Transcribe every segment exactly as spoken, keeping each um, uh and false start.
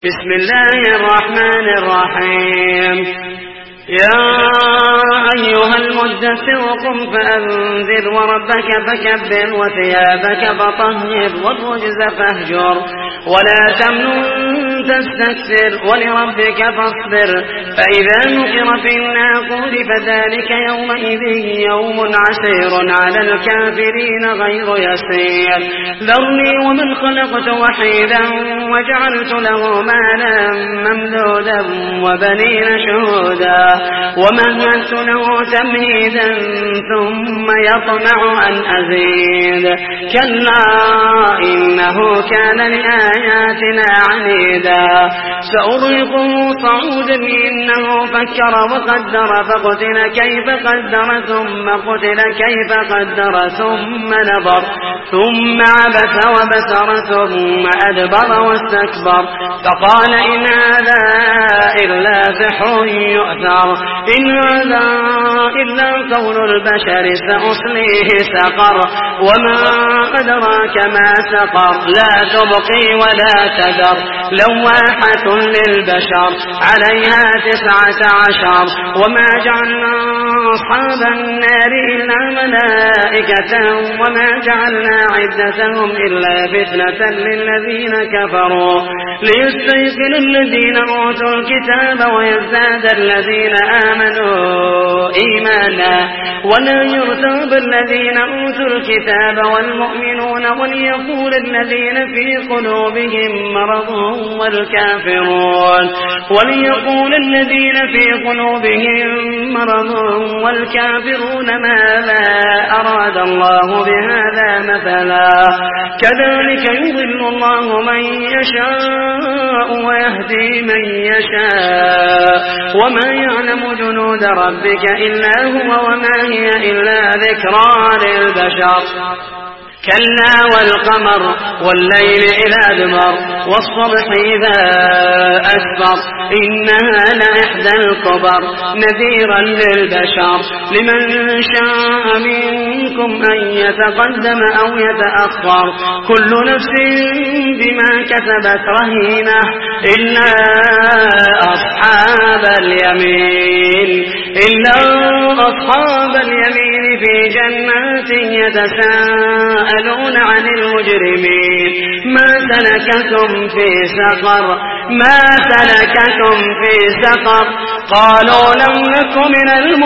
بسم الله الرحمن الرحيم. يا أيها المدثر قم فأنذر وربك فكبر وثيابك فطهر والرجز فاهجر ولا تمنن تستكثر ولربك فاصبر فإذا نقر في الناقور فذلك يومئذ يوم عسير على الكافرين غير يسير. ذرني ومن خلقت وحيدا وجعلت له مالا ممدودا وبنين شهودا ومهدت له تمهيدا ثم يطمع أن أزيد كلا إنه كان لآياتنا عنيدا سأرهقه صعودا إنه فكر وقدر فقتل كيف قدر ثم قتل كيف قدر ثم نظر ثم عبس وبسر ثم أدبر واستكبر فقال إن هذا إلا سحر يؤثر إن هذا إلا قول البشر سأصليه سقر وما أدراك ما سقر لا تبقي ولا تذر لواحة للبشر عليها تسعة عشر وما جعلنا أصحاب النار إلا ملائكة وما جعلنا عدتهم إلا فتنة للذين كفروا ليستيقن الذين أوتوا الكتاب ويزداد الذين آمنوا إيمانا ولا يرتاب الذين أوتوا الكتاب والمؤمنون وليقول الذين في قلوبهم مرض والكافرون وليقول الذين في قلوبهم مرض والكافرون ماذا أراد الله بهذا مثلا كذلك يضل الله من يشاء ويهدي من يشاء وما يعلم جنود ربك إلا هو وما هي إلا ذكرى للبشر. كلا والقمر والليل إذا أدبر والصبح إذا أسفر إنها لإحدى الكبر نذيرا للبشر لمن شاء منكم أن يتقدم أو يتأخر كل نفس بما كسبت رهينة إلا أصحاب اليمين إلا أصحاب اليمين في جنات يتساءلون عن المجرمين ما سلككم في سقر ما سلككم في سقر قالوا لم نك من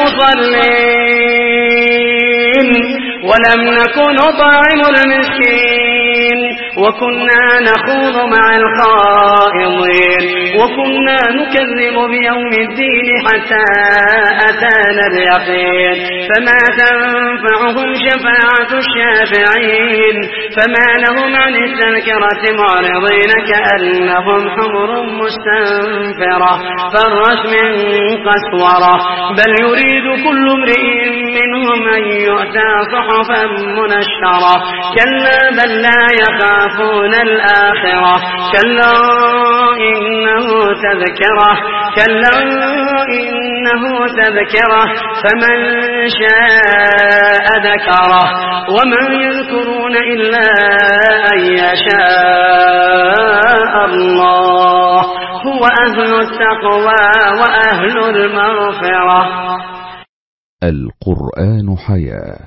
المصلين ولم نك نطعم المسكين وكنا نخوض مع الخائضين وكنا نكذب بيوم الدين حتى أتانا اليقين فما تنفعهم شفاعة الشافعين فما لهم عن التذكرة معرضين كأنهم حمر مستنفرة فرت من قسورة بل يريد كل امرئ منهم أن يؤتى صحفا منشرة كلا بل لا يخافون الآخرة كلا إنه تذكرة كلا إنه تذكرة فمن شاء ذكره وما يذكرون إلا أن يشاء الله هو أهل التقوى وأهل المغفرة. القرآن حياة.